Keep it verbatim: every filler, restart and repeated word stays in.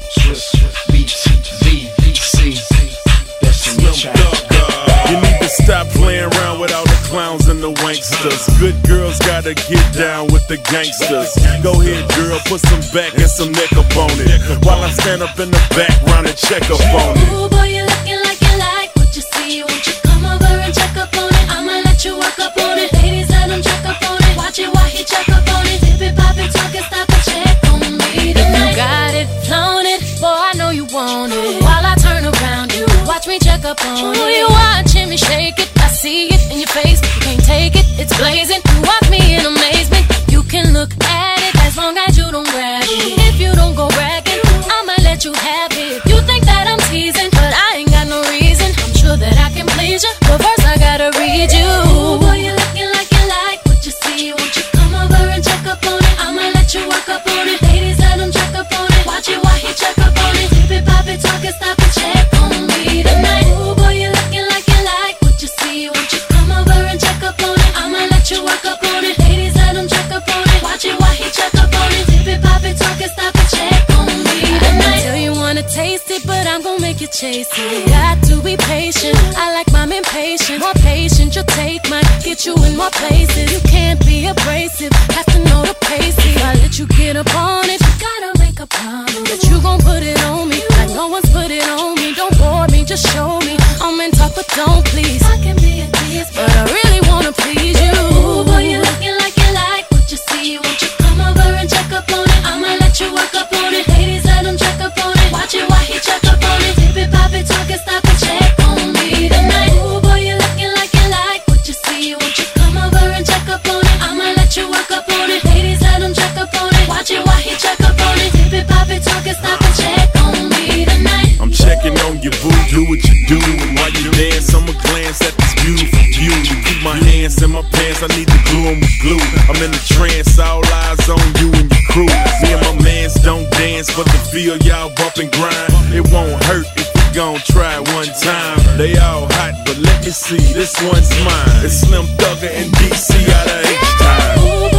Swiss Beats, B C. That's in the chat. You need to stop playing around with all the clowns and the wanksters. Good girls gotta get down with the gangsters. Go ahead, girl, put some back and some neck up on it, while I stand up in the background and check up on it. Ooh, boy, you looking like you like what you see. Won't you come over and check up on it? I'ma let you work up on it. Ladies, let him check up on it. Watch it while he check up on it. Dip it, pop it, talk it, stop and check on me tonight. If you got it, flown it, boy, I know you want it. While I turn around, you watch me check up on it. Ooh, you watching me shake it, I see it in your face. You can't take it, it's blazing. You watch me in amazement. You can look at it as long as you don't grab it. If you don't go bragging, I'ma let you have it. You think that I'm teasing, but I ain't got no reason. I'm sure that I can please you, but first I gotta read you. Ooh, boy, you looking like you like what you see. Won't you come over and check up on it? I'ma let you work up on it. Ladies, let him check up on it. Watch it while he check up on it. Dip it, pop it, talk it, stop and check on me tonight. Ooh, boy, you looking like you like what you see. Won't you come over and check up on it? I'ma let you work up on it. Ladies, let him check up on it. Watch it while he check up on it. Dip it, pop it, talk it, stop and check on me tonight. I tell you wanna taste it, but I'm gon' make you chase it. Got to be patient. I like mine impatient. More patient, you'll take mine. Get you in more places. You can't be abrasive. Have to know the pace. If I let you get up on it, you gotta make a promise that you gon' put it on me like no one's put it on me. Don't bore me, just show me. I'm in talk, but don't please. I can be a tease, but I really wanna please you. Ooh, boy, you looking like you like what you see. Won't you come over and check up on it? I'ma let you work up on it. Ladies, let him check up on it. Watch it while he check up on it. Dip it, pop it, talk it, stop and check on me tonight. Ooh, boy, you looking like you like what you see. Won't you come over and check up on it? I'ma let you work up on it. Ladies, let him check up on it. Watch it while he check up on it. Dip it, pop it, talk it, stop and check on me tonight. I'm checking on your boo, do what you do. And while you dance, I'ma glance at this beautiful view. You keep my hands in my pants, I need to glue 'em with glue. I'm in a trance, all eyes on you and your crew. Me and my mans don't dance, but the feel y'all bump and grind. It won't hurt if we gon' try it one time. They all hot, but let me see, this one's mine. It's Slim Thugger and D C out of H-Time.